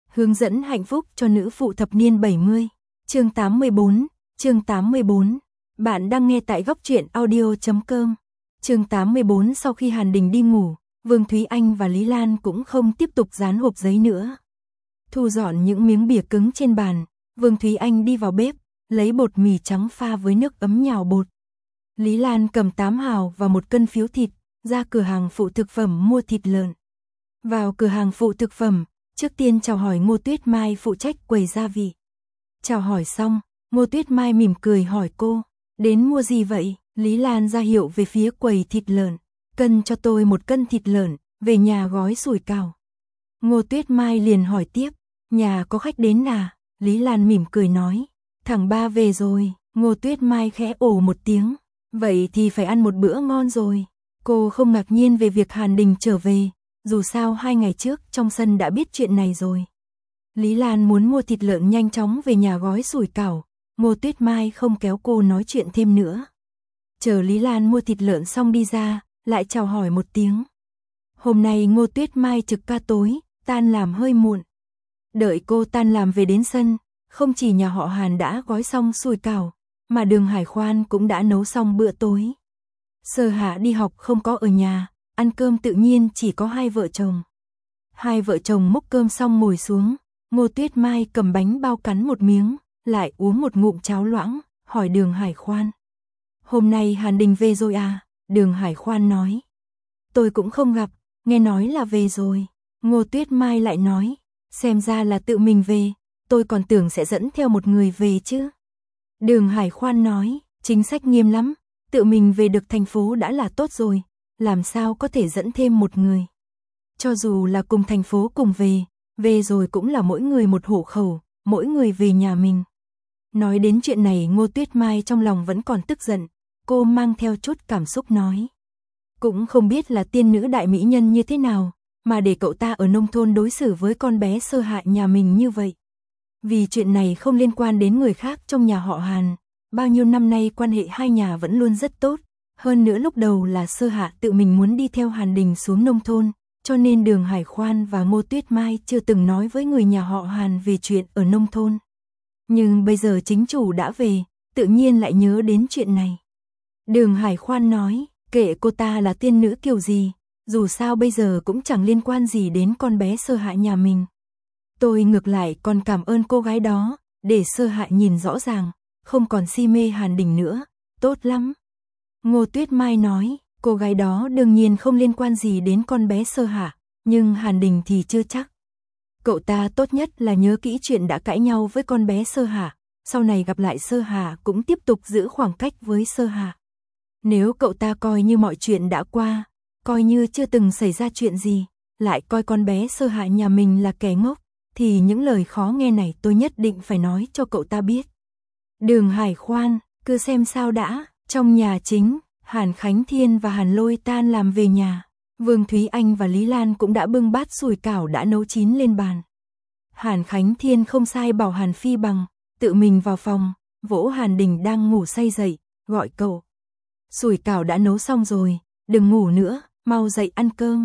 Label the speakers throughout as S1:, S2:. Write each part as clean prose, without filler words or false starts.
S1: Hướng dẫn hạnh phúc cho nữ phụ thập niên 70. Chương 84. Bạn đang nghe tại góc truyện audio.com. Chương 84. Sau khi Hàn Đình đi ngủ, Vương Thúy Anh và Lý Lan cũng không tiếp tục dán hộp giấy nữa. Thu dọn những miếng bìa cứng trên bàn, Vương Thúy Anh đi vào bếp, lấy bột mì trắng pha với nước ấm nhào bột. Lý Lan cầm 8 hào và 1 cân phiếu thịt, ra cửa hàng phụ thực phẩm mua thịt lợn. Vào cửa hàng phụ thực phẩm, trước tiên chào hỏi Ngô Tuyết Mai phụ trách quầy gia vị. Chào hỏi xong, Ngô Tuyết Mai mỉm cười hỏi cô, đến mua gì vậy? Lý Lan ra hiệu về phía quầy thịt lợn, cân cho tôi 1 cân thịt lợn, về nhà gói sủi cảo. Ngô Tuyết Mai liền hỏi tiếp, nhà có khách đến à? Lý Lan mỉm cười nói, thằng Ba về rồi. Ngô Tuyết Mai khẽ ồ một tiếng, vậy thì phải ăn một bữa ngon rồi. Cô không ngạc nhiên về việc Hàn Đình trở về, dù sao 2 ngày trước trong sân đã biết chuyện này rồi. Lý Lan muốn mua thịt lợn nhanh chóng về nhà gói sủi cảo, Ngô Tuyết Mai không kéo cô nói chuyện thêm nữa. Chờ Lý Lan mua thịt lợn xong đi ra, lại chào hỏi một tiếng. Hôm nay Ngô Tuyết Mai trực ca tối, tan làm hơi muộn. Đợi cô tan làm về đến sân, không chỉ nhà họ Hàn đã gói xong sủi cảo, mà Đường Hải Khoan cũng đã nấu xong bữa tối. Sơ Hạ đi học không có ở nhà, ăn cơm tự nhiên chỉ có hai vợ chồng. Hai vợ chồng múc cơm xong ngồi xuống, Ngô Tuyết Mai cầm bánh bao cắn một miếng, lại uống một ngụm cháo loãng, hỏi Đường Hải Khoan. Hôm nay Hàn Đình về rồi à? Đường Hải Khoan nói. Tôi cũng không gặp, nghe nói là về rồi. Ngô Tuyết Mai lại nói, xem ra là tự mình về, tôi còn tưởng sẽ dẫn theo một người về chứ. Đường Hải Khoan nói, chính sách nghiêm lắm, tự mình về được thành phố đã là tốt rồi, làm sao có thể dẫn thêm một người. Cho dù là cùng thành phố cùng về rồi cũng là mỗi người một hộ khẩu, mỗi người về nhà mình. Nói đến chuyện này Ngô Tuyết Mai trong lòng vẫn còn tức giận, cô mang theo chút cảm xúc nói. Cũng không biết là tiên nữ đại mỹ nhân như thế nào, mà để cậu ta ở nông thôn đối xử với con bé Sơ Hạ nhà mình như vậy. Vì chuyện này không liên quan đến người khác trong nhà họ Hàn, bao nhiêu năm nay quan hệ hai nhà vẫn luôn rất tốt, hơn nữa lúc đầu là Sơ Hạ tự mình muốn đi theo Hàn Đình xuống nông thôn, cho nên Đường Hải Khoan và Ngô Tuyết Mai chưa từng nói với người nhà họ Hàn về chuyện ở nông thôn. Nhưng bây giờ chính chủ đã về, tự nhiên lại nhớ đến chuyện này. Đường Hải Khoan nói, kệ cô ta là tiên nữ kiểu gì, dù sao bây giờ cũng chẳng liên quan gì đến con bé Sơ Hạ nhà mình. Tôi ngược lại còn cảm ơn cô gái đó, để Sơ Hạ nhìn rõ ràng, không còn si mê Hàn Đình nữa, tốt lắm. Ngô Tuyết Mai nói, cô gái đó đương nhiên không liên quan gì đến con bé Sơ Hạ, nhưng Hàn Đình thì chưa chắc. Cậu ta tốt nhất là nhớ kỹ chuyện đã cãi nhau với con bé Sơ Hạ, sau này gặp lại Sơ Hạ cũng tiếp tục giữ khoảng cách với Sơ Hạ. Nếu cậu ta coi như mọi chuyện đã qua, coi như chưa từng xảy ra chuyện gì, lại coi con bé Sơ Hạ nhà mình là kẻ ngốc, thì những lời khó nghe này tôi nhất định phải nói cho cậu ta biết. Đường Hải Khoan, cứ xem sao đã. Trong nhà chính, Hàn Khánh Thiên và Hàn Lôi tan làm về nhà. Vương Thúy Anh và Lý Lan cũng đã bưng bát sủi cảo đã nấu chín lên bàn. Hàn Khánh Thiên không sai bảo Hàn Phi Bằng, tự mình vào phòng, vỗ Hàn Đình đang ngủ say dậy, gọi cậu. Sủi cảo đã nấu xong rồi, đừng ngủ nữa, mau dậy ăn cơm.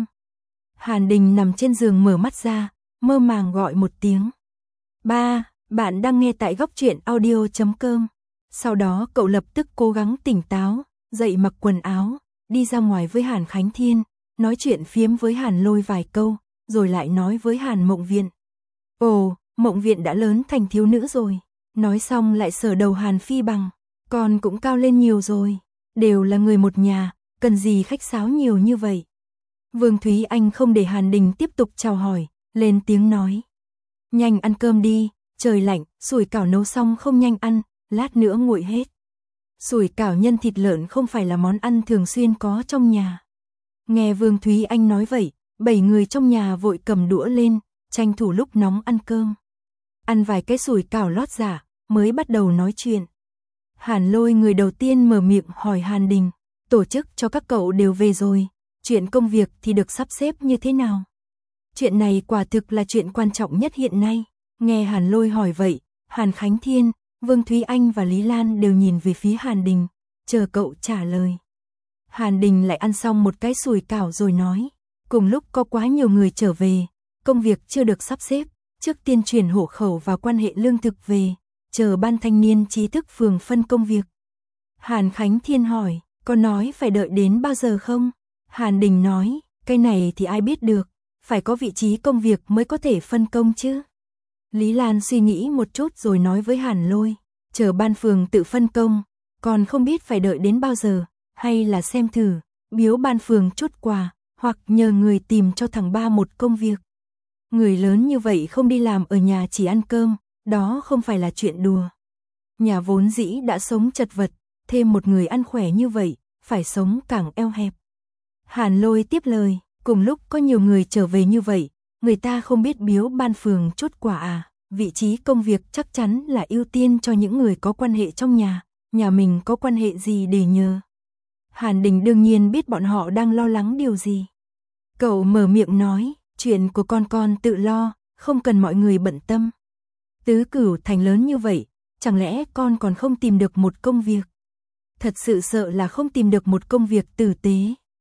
S1: Hàn Đình nằm trên giường mở mắt ra, mơ màng gọi một tiếng. Ba, bạn đang nghe tại góc truyện audio.com. Sau đó cậu lập tức cố gắng tỉnh táo, dậy mặc quần áo, đi ra ngoài với Hàn Khánh Thiên, nói chuyện phiếm với Hàn Lôi vài câu, rồi lại nói với Hàn Mộng Viện. Ồ, Mộng Viện đã lớn thành thiếu nữ rồi. Nói xong lại sờ đầu Hàn Phi Bằng, con cũng cao lên nhiều rồi, đều là người một nhà, cần gì khách sáo nhiều như vậy. Vương Thúy Anh không để Hàn Đình tiếp tục chào hỏi, lên tiếng nói. Nhanh ăn cơm đi, trời lạnh, sủi cảo nấu xong không nhanh ăn, lát nữa nguội hết. Sủi cảo nhân thịt lợn không phải là món ăn thường xuyên có trong nhà. Nghe Vương Thúy Anh nói vậy, 7 người trong nhà vội cầm đũa lên, tranh thủ lúc nóng ăn cơm. Ăn vài cái sủi cảo lót dạ, mới bắt đầu nói chuyện. Hàn Lôi người đầu tiên mở miệng hỏi Hàn Đình, tổ chức cho các cậu đều về rồi, chuyện công việc thì được sắp xếp như thế nào? Chuyện này quả thực là chuyện quan trọng nhất hiện nay. Nghe Hàn Lôi hỏi vậy, Hàn Khánh Thiên, Vương Thúy Anh và Lý Lan đều nhìn về phía Hàn Đình, chờ cậu trả lời. Hàn Đình lại ăn xong một cái sủi cảo rồi nói, cùng lúc có quá nhiều người trở về, công việc chưa được sắp xếp, trước tiên chuyển hộ khẩu và quan hệ lương thực về, chờ ban thanh niên trí thức phường phân công việc. Hàn Khánh Thiên hỏi, có nói phải đợi đến bao giờ không? Hàn Đình nói, cái này thì ai biết được, phải có vị trí công việc mới có thể phân công chứ. Lý Lan suy nghĩ một chút rồi nói với Hàn Lôi, chờ ban phường tự phân công, còn không biết phải đợi đến bao giờ, hay là xem thử, biếu ban phường chút quà, hoặc nhờ người tìm cho thằng ba một công việc. Người lớn như vậy không đi làm ở nhà chỉ ăn cơm, đó không phải là chuyện đùa. Nhà vốn dĩ đã sống chật vật, thêm một người ăn khỏe như vậy, phải sống càng eo hẹp. Hàn Lôi tiếp lời, cùng lúc có nhiều người trở về như vậy, người ta không biết biếu ban phường chút quà à, vị trí công việc chắc chắn là ưu tiên cho những người có quan hệ trong nhà mình có quan hệ gì để nhờ. Hàn Đình đương nhiên biết bọn họ đang lo lắng điều gì. Cậu mở miệng nói, chuyện của con tự lo, không cần mọi người bận tâm. Tứ Cửu thành lớn như vậy, chẳng lẽ con còn không tìm được một công việc? Thật sự sợ là không tìm được một công việc tử tế.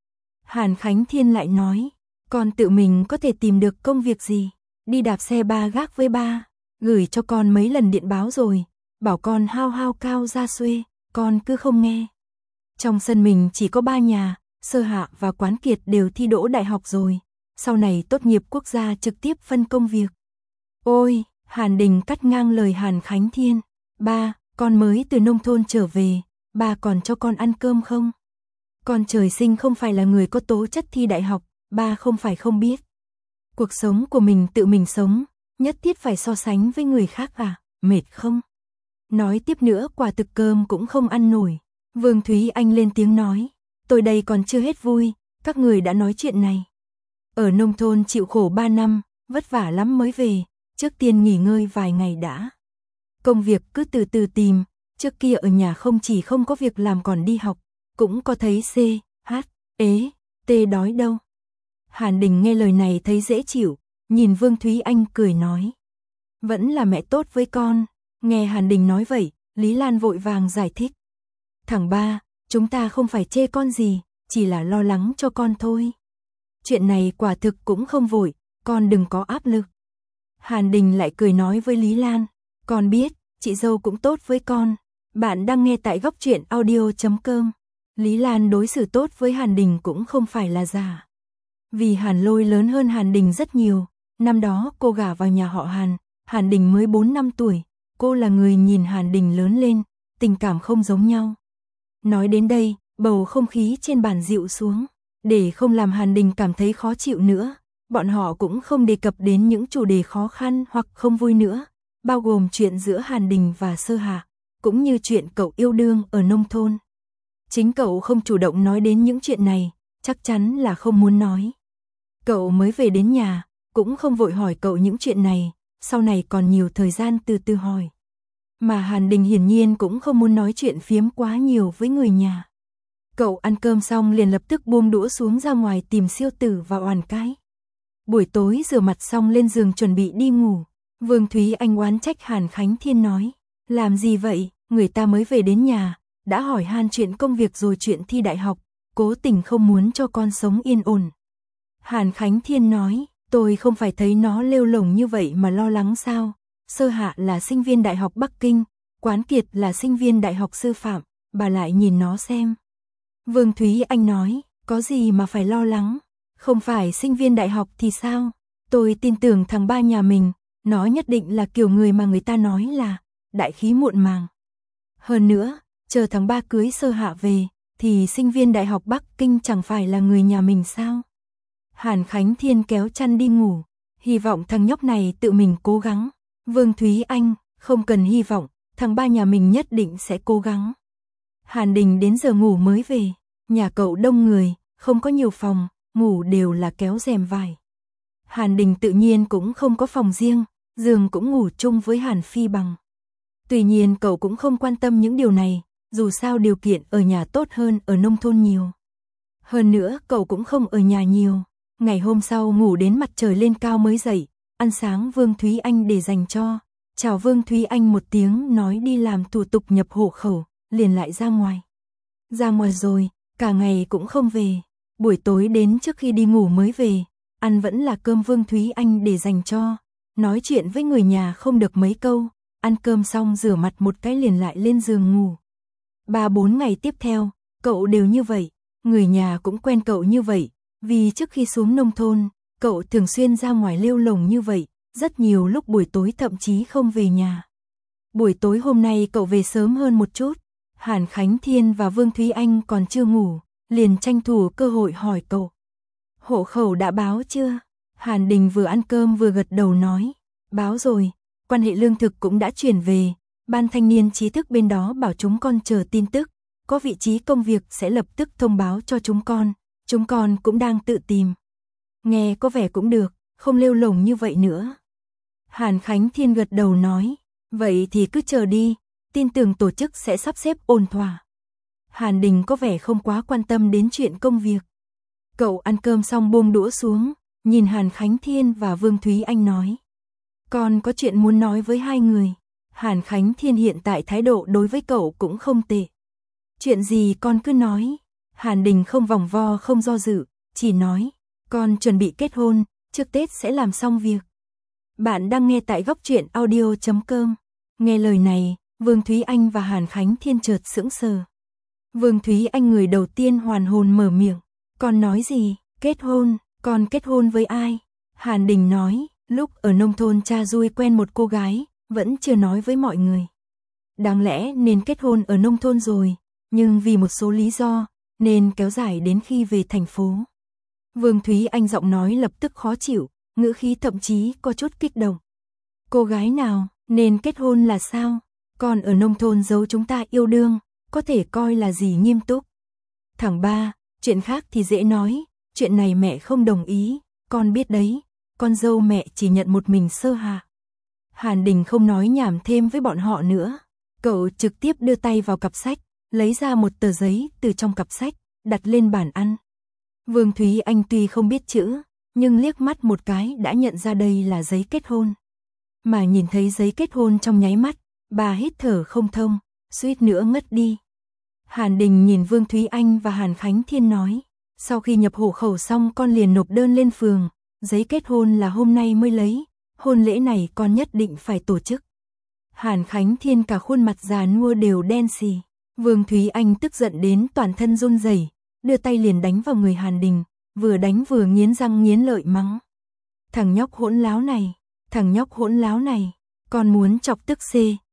S1: Hàn Khánh Thiên lại nói, con tự mình có thể tìm được công việc gì? Đi đạp xe ba gác với ba, gửi cho con mấy lần điện báo rồi, bảo con hao cao ra xuê, con cứ không nghe. Trong sân mình chỉ có 3 nhà, Sơ Hạ và Quán Kiệt đều thi đỗ đại học rồi, sau này tốt nghiệp quốc gia trực tiếp phân công việc. Ôi, Hàn Đình cắt ngang lời Hàn Khánh Thiên, ba, con mới từ nông thôn trở về, ba còn cho con ăn cơm không? Con trời sinh không phải là người có tố chất thi đại học, ba không phải không biết. Cuộc sống của mình tự mình sống, nhất thiết phải so sánh với người khác à, mệt không? Nói tiếp nữa quả thực cơm cũng không ăn nổi. Vương Thúy Anh lên tiếng nói, tôi đây còn chưa hết vui, các người đã nói chuyện này. Ở nông thôn chịu khổ 3 năm, vất vả lắm mới về, trước tiên nghỉ ngơi vài ngày đã. Công việc cứ từ từ tìm, trước kia ở nhà không chỉ không có việc làm còn đi học, cũng có thấy C, H, ế, T đói đâu. Hàn Đình nghe lời này thấy dễ chịu, nhìn Vương Thúy Anh cười nói. Vẫn là mẹ tốt với con. Nghe Hàn Đình nói vậy, Lý Lan vội vàng giải thích. Thằng ba, chúng ta không phải chê con gì, chỉ là lo lắng cho con thôi. Chuyện này quả thực cũng không vội, con đừng có áp lực. Hàn Đình lại cười nói với Lý Lan, con biết, chị dâu cũng tốt với con. Bạn đang nghe tại Góc Truyện Audio.com. Lý Lan đối xử tốt với Hàn Đình cũng không phải là giả. Vì Hàn Lôi lớn hơn Hàn Đình rất nhiều, năm đó cô gả vào nhà họ Hàn, Hàn Đình mới 4 năm tuổi, cô là người nhìn Hàn Đình lớn lên, tình cảm không giống nhau. Nói đến đây, bầu không khí trên bàn dịu xuống, để không làm Hàn Đình cảm thấy khó chịu nữa, bọn họ cũng không đề cập đến những chủ đề khó khăn hoặc không vui nữa, bao gồm chuyện giữa Hàn Đình và Sơ Hạ, cũng như chuyện cậu yêu đương ở nông thôn. Chính cậu không chủ động nói đến những chuyện này, chắc chắn là không muốn nói. Cậu mới về đến nhà, cũng không vội hỏi cậu những chuyện này, sau này còn nhiều thời gian từ từ hỏi. Mà Hàn Đình hiển nhiên cũng không muốn nói chuyện phiếm quá nhiều với người nhà. Cậu ăn cơm xong liền lập tức buông đũa xuống ra ngoài tìm Siêu Tử và Oản Cái. Buổi tối rửa mặt xong lên giường chuẩn bị đi ngủ, Vương Thúy Anh oán trách Hàn Khánh Thiên nói, làm gì vậy, người ta mới về đến nhà, đã hỏi han chuyện công việc rồi chuyện thi đại học, cố tình không muốn cho con sống yên ổn. Hàn Khánh Thiên nói, tôi không phải thấy nó lêu lổng như vậy mà lo lắng sao, Sơ Hạ là sinh viên Đại học Bắc Kinh, Quán Kiệt là sinh viên Đại học Sư phạm, bà lại nhìn nó xem. Vương Thúy Anh nói, có gì mà phải lo lắng, không phải sinh viên đại học thì sao, tôi tin tưởng thằng ba nhà mình, nó nhất định là kiểu người mà người ta nói là đại khí muộn màng. Hơn nữa, chờ thằng ba cưới Sơ Hạ về, thì sinh viên Đại học Bắc Kinh chẳng phải là người nhà mình sao? Hàn Khánh Thiên kéo chăn đi ngủ, hy vọng thằng nhóc này tự mình cố gắng. Vương Thúy Anh, không cần hy vọng, thằng ba nhà mình nhất định sẽ cố gắng. Hàn Đình đến giờ ngủ mới về, nhà cậu đông người, không có nhiều phòng, ngủ đều là kéo rèm vải. Hàn Đình tự nhiên cũng không có phòng riêng, giường cũng ngủ chung với Hàn Phi Bằng. Tuy nhiên cậu cũng không quan tâm những điều này, dù sao điều kiện ở nhà tốt hơn ở nông thôn nhiều. Hơn nữa cậu cũng không ở nhà nhiều, ngày hôm sau ngủ đến mặt trời lên cao mới dậy, ăn sáng Vương Thúy Anh để dành cho, chào Vương Thúy Anh một tiếng nói đi làm thủ tục nhập hộ khẩu, liền lại ra ngoài. Ra ngoài rồi, cả ngày cũng không về, buổi tối đến trước khi đi ngủ mới về, ăn vẫn là cơm Vương Thúy Anh để dành cho, nói chuyện với người nhà không được mấy câu, ăn cơm xong rửa mặt một cái liền lại lên giường ngủ. 3-4 ngày tiếp theo, cậu đều như vậy, người nhà cũng quen cậu như vậy, vì trước khi xuống nông thôn, cậu thường xuyên ra ngoài lêu lổng như vậy, rất nhiều lúc buổi tối thậm chí không về nhà. Buổi tối hôm nay cậu về sớm hơn một chút, Hàn Khánh Thiên và Vương Thúy Anh còn chưa ngủ, liền tranh thủ cơ hội hỏi cậu. Hộ khẩu đã báo chưa? Hàn Đình vừa ăn cơm vừa gật đầu nói, báo rồi, quan hệ lương thực cũng đã chuyển về, ban thanh niên trí thức bên đó bảo chúng con chờ tin tức, có vị trí công việc sẽ lập tức thông báo cho chúng con cũng đang tự tìm. Nghe có vẻ cũng được, không lêu lổng như vậy nữa. Hàn Khánh Thiên gật đầu nói, vậy thì cứ chờ đi, tin tưởng tổ chức sẽ sắp xếp ổn thỏa. Hàn Đình có vẻ không quá quan tâm đến chuyện công việc. Cậu ăn cơm xong buông đũa xuống, nhìn Hàn Khánh Thiên và Vương Thúy Anh nói. Con có chuyện muốn nói với hai người. Hàn Khánh Thiên hiện tại thái độ đối với cậu cũng không tệ. Chuyện gì con cứ nói. Hàn Đình không vòng vo không do dự, chỉ nói. Con chuẩn bị kết hôn, trước Tết sẽ làm xong việc. Bạn đang nghe tại góc truyện audio.com. Nghe lời này, Vương Thúy Anh và Hàn Khánh Thiên chợt sững sờ. Vương Thúy Anh người đầu tiên hoàn hồn mở miệng. Con nói gì? Kết hôn? Con kết hôn với ai? Hàn Đình nói, lúc ở nông thôn cha Dui quen một cô gái, vẫn chưa nói với mọi người. Đáng lẽ nên kết hôn ở nông thôn rồi, nhưng vì một số lý do, nên kéo dài đến khi về thành phố. Vương Thúy Anh giọng nói lập tức khó chịu, ngữ khí thậm chí có chút kích động. Cô gái nào, nên kết hôn là sao? Còn ở nông thôn giấu chúng ta yêu đương, có thể coi là gì nghiêm túc? Thằng ba, chuyện khác thì dễ nói, chuyện này mẹ không đồng ý, con biết đấy, con dâu mẹ chỉ nhận một mình Sơ Hạ. Hàn Đình không nói nhảm thêm với bọn họ nữa, cậu trực tiếp đưa tay vào cặp sách, lấy ra một tờ giấy từ trong cặp sách, đặt lên bàn ăn. Vương Thúy Anh tuy không biết chữ, nhưng liếc mắt một cái đã nhận ra đây là giấy kết hôn. Mà nhìn thấy giấy kết hôn trong nháy mắt, bà hít thở không thông, suýt nữa ngất đi. Hàn Đình nhìn Vương Thúy Anh và Hàn Khánh Thiên nói, sau khi nhập hộ khẩu xong con liền nộp đơn lên phường, giấy kết hôn là hôm nay mới lấy, hôn lễ này con nhất định phải tổ chức. Hàn Khánh Thiên cả khuôn mặt già nua đều đen xì, Vương Thúy Anh tức giận đến toàn thân run rẩy, đưa tay liền đánh vào người Hàn Đình, vừa đánh vừa nghiến răng nghiến lợi mắng. Thằng nhóc hỗn láo này, thằng nhóc hỗn láo này, con muốn chọc tức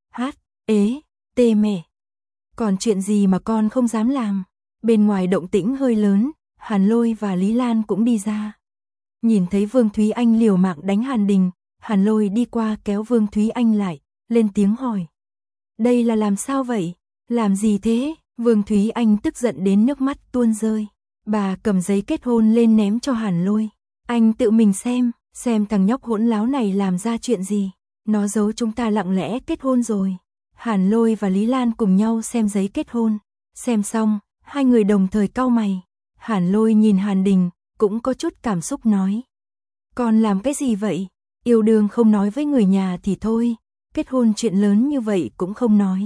S1: CHT mẹ. Còn chuyện gì mà con không dám làm? Bên ngoài động tĩnh hơi lớn, Hàn Lôi và Lý Lan cũng đi ra. Nhìn thấy Vương Thúy Anh liều mạng đánh Hàn Đình, Hàn Lôi đi qua kéo Vương Thúy Anh lại, lên tiếng hỏi. Đây là làm sao vậy? Làm gì thế? Vương Thúy Anh tức giận đến nước mắt tuôn rơi. Bà cầm giấy kết hôn lên ném cho Hàn Lôi. Anh tự mình xem thằng nhóc hỗn láo này làm ra chuyện gì. Nó giấu chúng ta lặng lẽ kết hôn rồi. Hàn Lôi và Lý Lan cùng nhau xem giấy kết hôn. Xem xong, hai người đồng thời cau mày. Hàn Lôi nhìn Hàn Đình, cũng có chút cảm xúc nói. Con làm cái gì vậy? Yêu đương không nói với người nhà thì thôi, kết hôn chuyện lớn như vậy cũng không nói.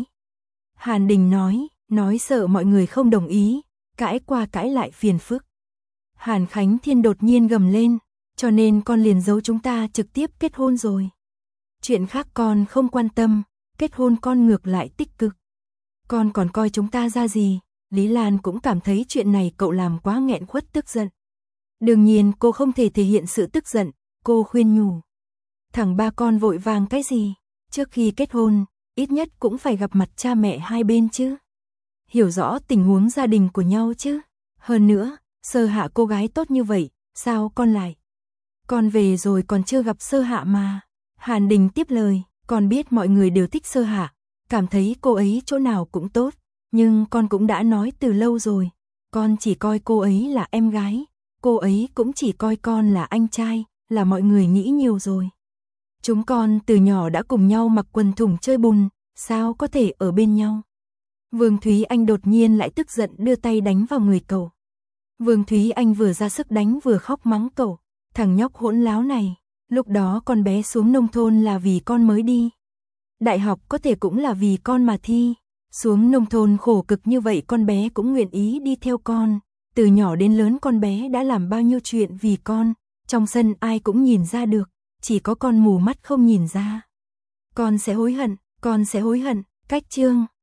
S1: Hàn Đình nói sợ mọi người không đồng ý, cãi qua cãi lại phiền phức. Hàn Khánh Thiên đột nhiên gầm lên, cho nên con liền giấu chúng ta trực tiếp kết hôn rồi. Chuyện khác con không quan tâm, kết hôn con ngược lại tích cực. Con còn coi chúng ta ra gì? Lý Lan cũng cảm thấy chuyện này cậu làm quá nghẹn khuất tức giận. Đương nhiên cô không thể thể hiện sự tức giận, cô khuyên nhủ. Thằng ba con vội vàng cái gì? Trước khi kết hôn, ít nhất cũng phải gặp mặt cha mẹ hai bên chứ. Hiểu rõ tình huống gia đình của nhau chứ. Hơn nữa, Sơ Hạ cô gái tốt như vậy, sao con lại? Con về rồi còn chưa gặp Sơ Hạ mà. Hàn Đình tiếp lời, con biết mọi người đều thích Sơ Hạ, cảm thấy cô ấy chỗ nào cũng tốt, nhưng con cũng đã nói từ lâu rồi, con chỉ coi cô ấy là em gái, cô ấy cũng chỉ coi con là anh trai, là mọi người nghĩ nhiều rồi. Chúng con từ nhỏ đã cùng nhau mặc quần thủng chơi bùn, sao có thể ở bên nhau? Vương Thúy Anh đột nhiên lại tức giận đưa tay đánh vào người cậu. Vương Thúy Anh vừa ra sức đánh vừa khóc mắng cậu, thằng nhóc hỗn láo này, lúc đó con bé xuống nông thôn là vì con mới đi. Đại học có thể cũng là vì con mà thi, xuống nông thôn khổ cực như vậy con bé cũng nguyện ý đi theo con, từ nhỏ đến lớn con bé đã làm bao nhiêu chuyện vì con, trong sân ai cũng nhìn ra được, chỉ có con mù mắt không nhìn ra. Con sẽ hối hận, con sẽ hối hận. Cách chương